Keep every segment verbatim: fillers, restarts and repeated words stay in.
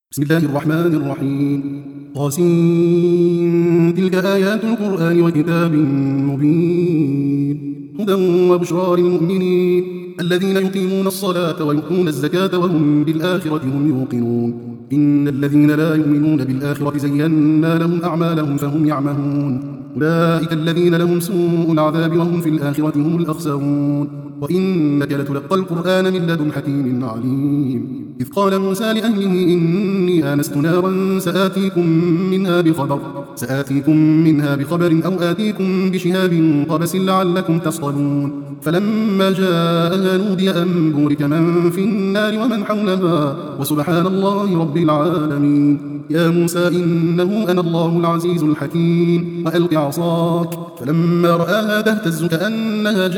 بسم الله الرحمن الرحيم. طاسين. تلك آيات القرآن وكتاب مبين هدى وبشرى للمؤمنين الذين يقيمون الصلاة ويؤتون الزكاة وهم بالآخرة هم يوقنون. إن الذين لا يؤمنون بالآخرة زينا لهم أعمالهم فهم يعمهون. أولئك الذين لهم سوء العذاب وهم في الآخرة هم الأخسرون. وإنك لتلقى القرآن من لدن حكيم عليم. إذ قال موسى لأهله إني آنست نارا سآتيكم منها بخبر سآتيكم منها بخبر أو آتيكم بشهاب قبس لعلكم تصطلون. فلما جاءها نودي أن بورك من في النار ومن حولها وسبحان الله رب العالمين. يا موسى إنه أنا الله العزيز الحكيم وألق عصاك فلما رآها تهتز كأنها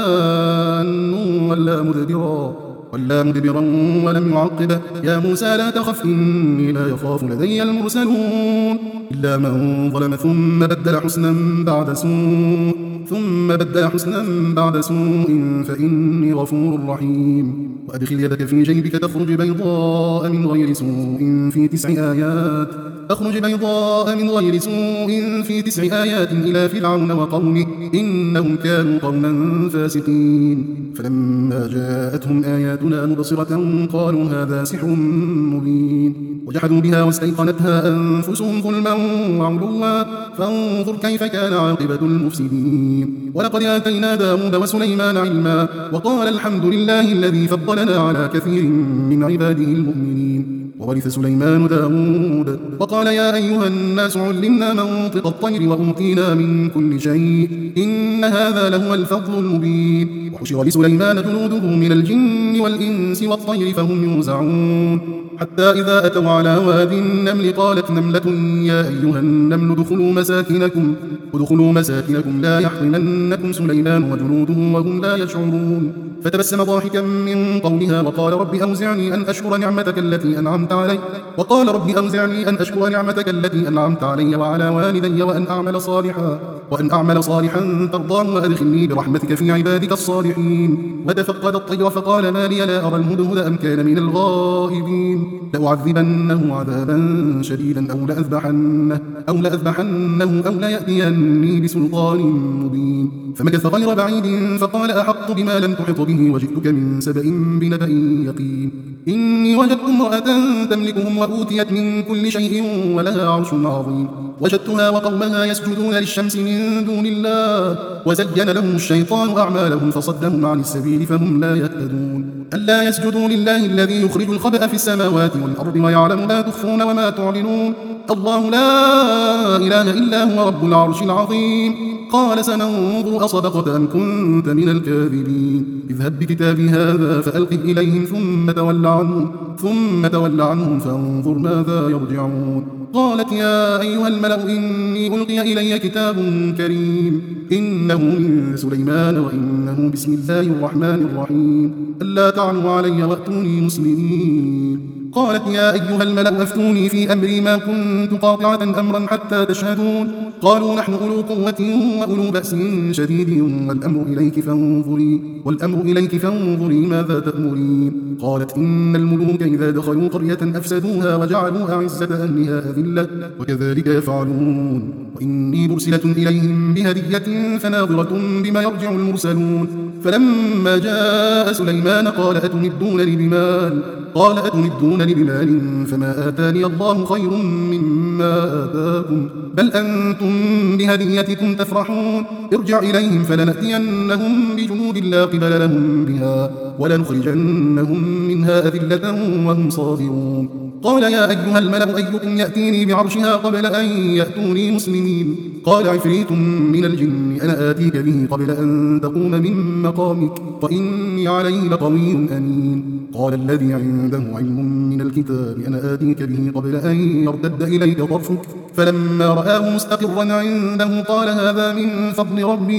جان ولا مدبرا ولا مدبرا ولم يعقب. يا موسى لا تخف إني لا يخاف لدي المرسلون إلا من ظلم ثم بدل حسنا بعد سوء ثم بدل حسنا بعد سوء فإني غفور رحيم. وأدخل يدك في جيبك تخرج بيضاء من غير سوء في تسع آيات تخرج بيضاء من غير سوء في تسع آيات إلى فرعون وقومه إنهم كانوا قوما فاسقين. فلما جاءتهم آياتنا مبصرة قالوا هذا سحر مبين وجحدوا بها واستيقنتها أنفسهم ظلما وعلوا فانظر كيف كان عاقبة المفسدين. ولقد آتينا داود وسليمان علما وقال الحمد لله الذي فضلنا على كثير من عباده المؤمنين. وورث سليمان داود وقال يا أيها الناس علمنا منطق الطير وأوتينا من كل شيء إن هذا لهو الفضل المبين. وحشر لسليمان جنوده من الجن والإنس والطير فهم يوزعون حتى إذا أتوا على واد النمل قالت نملة يا أيها النمل ادخلوا مساكنكم ادخلوا مساكنكم لا يحطمنكم سليمان وجنوده وهم لا يشعرون. فتبسم ضاحكا من قولها وقال رب أوزعني أن أشكر نعمتك التي أنعمت علي وقال رب أوزعني أن أشكر نعمتك التي أنعمت علي وعلى والدي وأن أعمل صالحا وأن أعمل صالحا ترضاه وأدخلني برحمتك في عبادك الصالحين. وتفقد الطير فقال ما لي لا أرى الهدهد أم كان من الغائبين. لأعذبنه عذابا شديدا أو لأذبحنه أو لأذبحنه أو ليأتيني بسلطان مبين. فمكث غير بعيد فقال أحط بما لم تحط به وجئتك من سبأ بنبأ يقين. إني وجدت امرأة تملكهم وأوتيت من كل شيء ولها عرش عظيم وجدتها وقومها يسجدون للشمس من دون الله وزين لهم الشيطان أعمالهم فصدهم عن السبيل فهم لا يهتدون. ألا يسجدوا لله الذي يخرج الخبأ في السماوات والأرض ويعلم ما تخفون وما تعلنون الله لا إله إلا هو رب العرش العظيم. قال سننظر أصدقت أم كنت من الكاذبين. اذهب بكتابي هذا فألقه إليهم ثم تول عنهم ثم تول عنهم فانظر ماذا يرجعون. قالت يا أيها الملأ إني ألقي إلي كتاب كريم إنه من سليمان وإنه بسم الله الرحمن الرحيم ألا تعلوا علي وأتوني مسلمين. قالت يا أيها الملأ أفتوني في أمري ما كنت قاطعة أمرا حتى تشهدون. قالوا نحن أولو قوة وأولو بأس شديد والأمر إليك فانظري والأمر إليك فانظري ماذا تأمرين. قالت إن الملوك إذا دخلوا قرية أفسدوها وجعلوا أعزة أهلها أذلة وكذلك يفعلون. وإني مرسلة إليهم بهدية فناظرة بما يرجع المرسلون. فلما جاء سليمان قال أتمدونني بمال قال أتمدونني بمال فما آتاني الله خير مما آتاكم بل أنتم بهديتكم تفرحون. ارجع إليهم فلنأتينهم بجنود لا قبل لهم بها ولنخرجنهم منها أذلة وهم صاغرون. قال يا أيها الملأ أيكم يأتيني بعرشها قبل أن يأتوني مسلمين. قال عفريت من الجن أنا آتيك به قبل أن تقوم من مقامك وإني عليه لقوي أمين. قال الذي عنده علم من الكتاب أنا آتيك به قبل أن يرتد إليك طرفك فلما رآه مستقرا عنده قال هذا من فضل ربي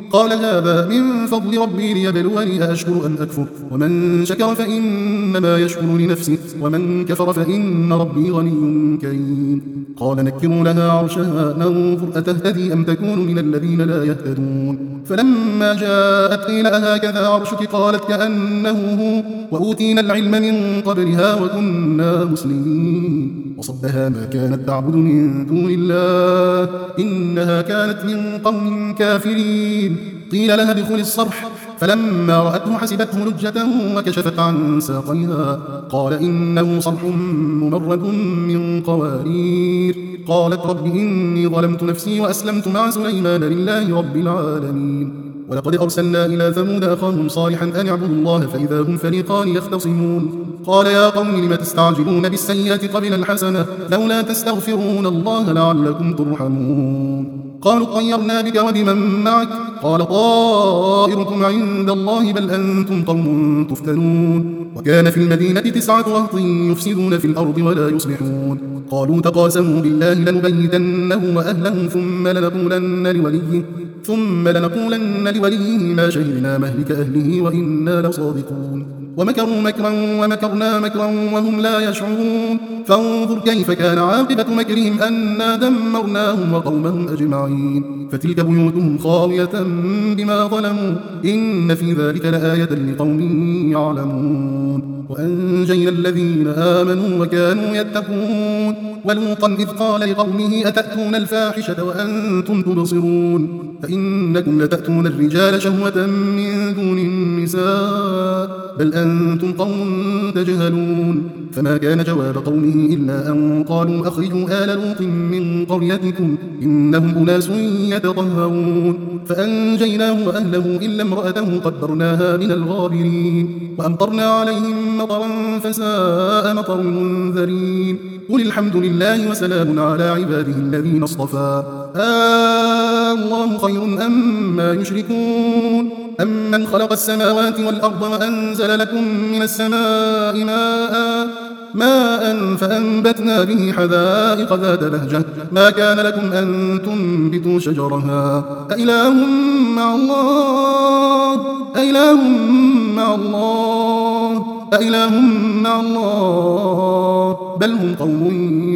قال هذا من فضل ربي ليبلوني أأشكر أم أكفر ومن شكر فإنما يشكر لنفسه ومن كفر فإن ربي غني كريم قال نكروا لها عرشها ننظر أتهتدي أم تكون من الذين لا يهتدون فلما جاءت قيل أهكذا عرشك قالت كأنه هو وأوتينا العلم من قبلها وكنا مسلمين وصدها ما كانت تعبد من دون الله إنها كانت من قوم كافرين قيل لها ادخل الصرح فلما رأته حسبته لجة وكشفت عن ساقيها قال إنه صرح ممرد من قوارير قالت رب إني ظلمت نفسي وأسلمت مع سليمان لله رب العالمين ولقد أرسلنا إلى ثمود أخاهم صالحا أن اعبدوا الله فإذا هم فريقان يختصمون قال يا قوم لم تستعجلون بالسيئة قبل الحسنة لولا تستغفرون الله لعلكم ترحمون قالوا طيرنا بك وبمن معك قال طائركم عند الله بل أنتم قوم تفتنون وكان في المدينة تسعة رهط يفسدون في الأرض ولا يصلحون قالوا تقاسموا بالله لنبيتنه وأهله ثم لنقولن لوليه ثم لنقولن لوليه ما شهدنا مهلك أهله وإنا لصادقون ومكروا مكرا ومكرنا مكرا وهم لا يشعرون فانظر كيف كان عاقبة مكرهم أنا دمرناهم وقومهم أجمعين فتلك بيوتهم خاوية بما ظلموا إن في ذلك لآية لقوم يعلمون وأنجينا الذين آمنوا وكانوا يتقون ولوطا إذ قال لقومه أتأتون الفاحشة وأنتم تبصرون فإنكم لتأتون الرجال شهوة من دون النساء بل أنتم قوم تجهلون فما كان جواب قومه إلا أن قالوا أخرجوا آل لوط من قريتكم إنهم أناس يتطهرون فأنجيناه وأهله إلا امرأته قدرناها من الغابرين وأمطرنا عليهم مطرا فساء مطر المنذرين قل الحمد لله وسلام على عباده الذين اصطفى آه الله خير أما يشركون أمن خلق السماوات والأرض وأنزل لكم من السماء ماء ماء فأنبتنا به حدائق ذات بهجة ما كان لكم أن تنبتوا شجرها أإله مع الله أإله مع الله أإله مع الله بل هم قوم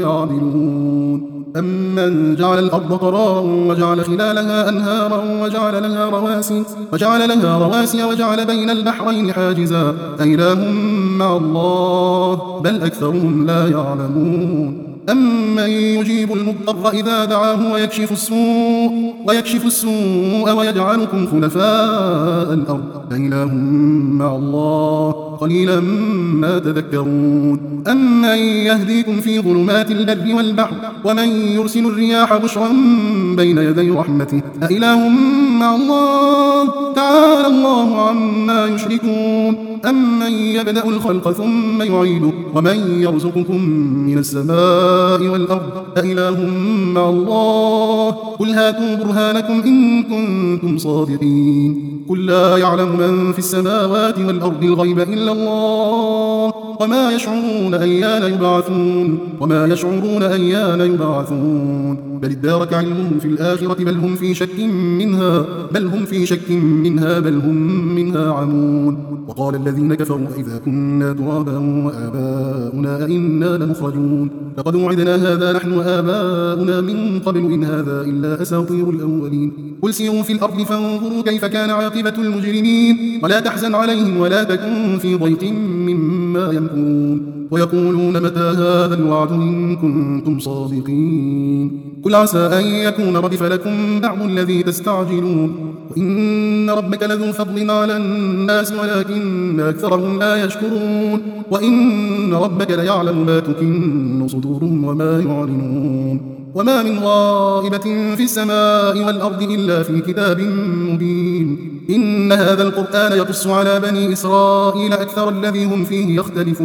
يعدلون أمن جعل الأرض قرارا وجعل خلالها أنهارا وجعل لها رواسي وجعل لها رواسي وجعل بين البحرين حاجزا أإله مع الله بل أكثرهم لا يعلمون أمن يجيب المضطر إذا دعاه ويكشف السوء ويكشف السوء ويجعلكم خلفاء الأرض أإله مع الله قليلا ما تذكرون أمن يهديكم في ظلمات البر والبحر ومن يرسل الرياح بشرا بين يدي رحمته أإله مع الله تعالى الله عما يشركون أمن يبدأ الخلق ثم يعيده ومن يرزقكم من السماء والأرض أإله مع الله قل هاتوا برهانكم إن كنتم صادقين قل لا يعلم من في السماوات والأرض الغيب إلا الله وما يشعرون أيان يبعثون وما يشعرون أيان يبعثون بل ادارك علمهم في الآخرة بل هم في شك منها بل هم في شك منها بل هم منها عمون وقال الذين كفروا إذا كنا ترابا وآباؤنا أئنا لمخرجون لقد وعدنا هذا نحن وآباؤنا من قبل إن هذا إلا أساطير الأولين قل سيروا في الأرض فانظروا كيف كان عاقبة المجرمين ولا تحزن عليهم ولا تكن في ضيق مما يمكرون ويقولون متى هذا الوعد إن كنتم صادقين قل عسى أن يكون ردف لكم بعض الذي تستعجلون وإن ربك لذو فضل على الناس ولكن أكثرهم لا يشكرون وإن ربك ليعلم ما تكن صدورهم وما يعلنون وما من غائبة في السماء والأرض إلا في كتاب مبين إن هذا القرآن يقص على بني إسرائيل أكثر الذي هم فيه يختلفون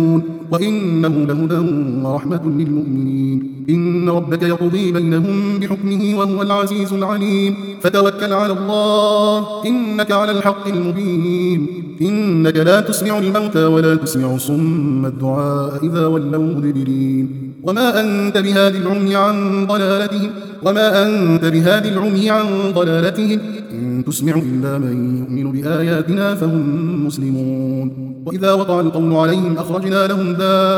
وإنه لهدى ورحمة للمؤمنين. إن ربك يقضي بينهم بحكمه وهو العزيز العليم. فتوكل على الله إنك على الحق المبين. إنك لا تسمع الموتى ولا تسمع صم الدعاء إذا ولوا مدبرين. وما أنت بهادي العمي عن ضلالتهم وما أنت بهادي العمي عن ضلالتهم إن تسمع إلا من يؤمن بآياتنا فهم مسلمون. وإذا وقع القول عليهم أخرجنا لهم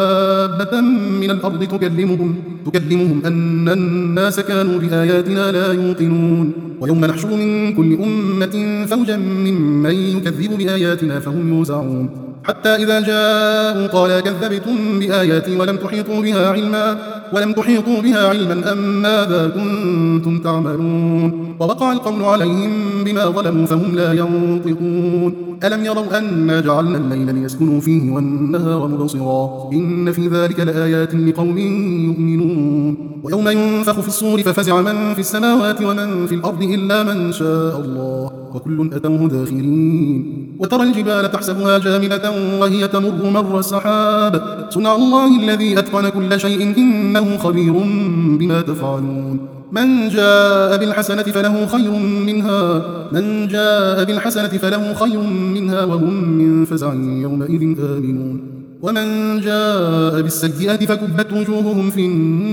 دابة من الأرض تكلمهم, تكلمهم أن الناس كانوا بآياتنا لا يوقنون. ويوم نحشر من كل أمة فوجا ممن يكذب بآياتنا فهم يوزعون. حتى إذا جاءوا قال كذبتم بآياتي ولم تحيطوا بها علما ولم تحيطوا بها علما أم ماذا كنتم تعملون. ووقع القول عليهم بما ظلموا فهم لا ينطقون. ألم يروا أنا جعلنا الليل ليسكنوا فيه والنهار مبصرا إن في ذلك لآيات لقوم يؤمنون. ويوم ينفخ في الصور ففزع من في السماوات ومن في الأرض إلا من شاء الله وكل أتوه داخرين. وترى الجبال تحسبها جامدة وهي تمر مر السحاب صنع الله الذي أتقن كل شيء إنه خبير بما تفعلون. من جاء بالحسنة فله خير منها من جاء بالحسنة فله خير منها وهم من فزع يومئذ آمنون. ومن جاء بالسيئة فكبت وجوههم في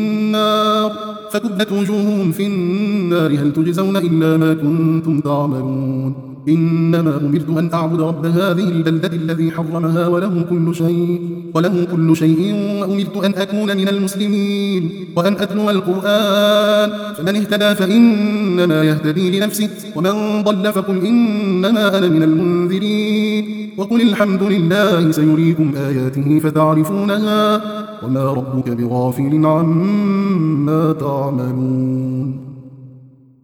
النار فكبت وجوههم في النار هل تجزون إلا ما كنتم تعملون. إنما أمرت أن أعبد رب هذه البلدة الذي حرمها وله كل شيء وله كل شيء وأمرت أن أكون من المسلمين وأن أتلو القرآن فمن اهتدى فإنما يهتدي لنفسه ومن ضل فقل إنما أنا من المنذرين. وقل الحمد لله سيريكم آياته فتعرفونها وما ربك بغافل عما تعملون.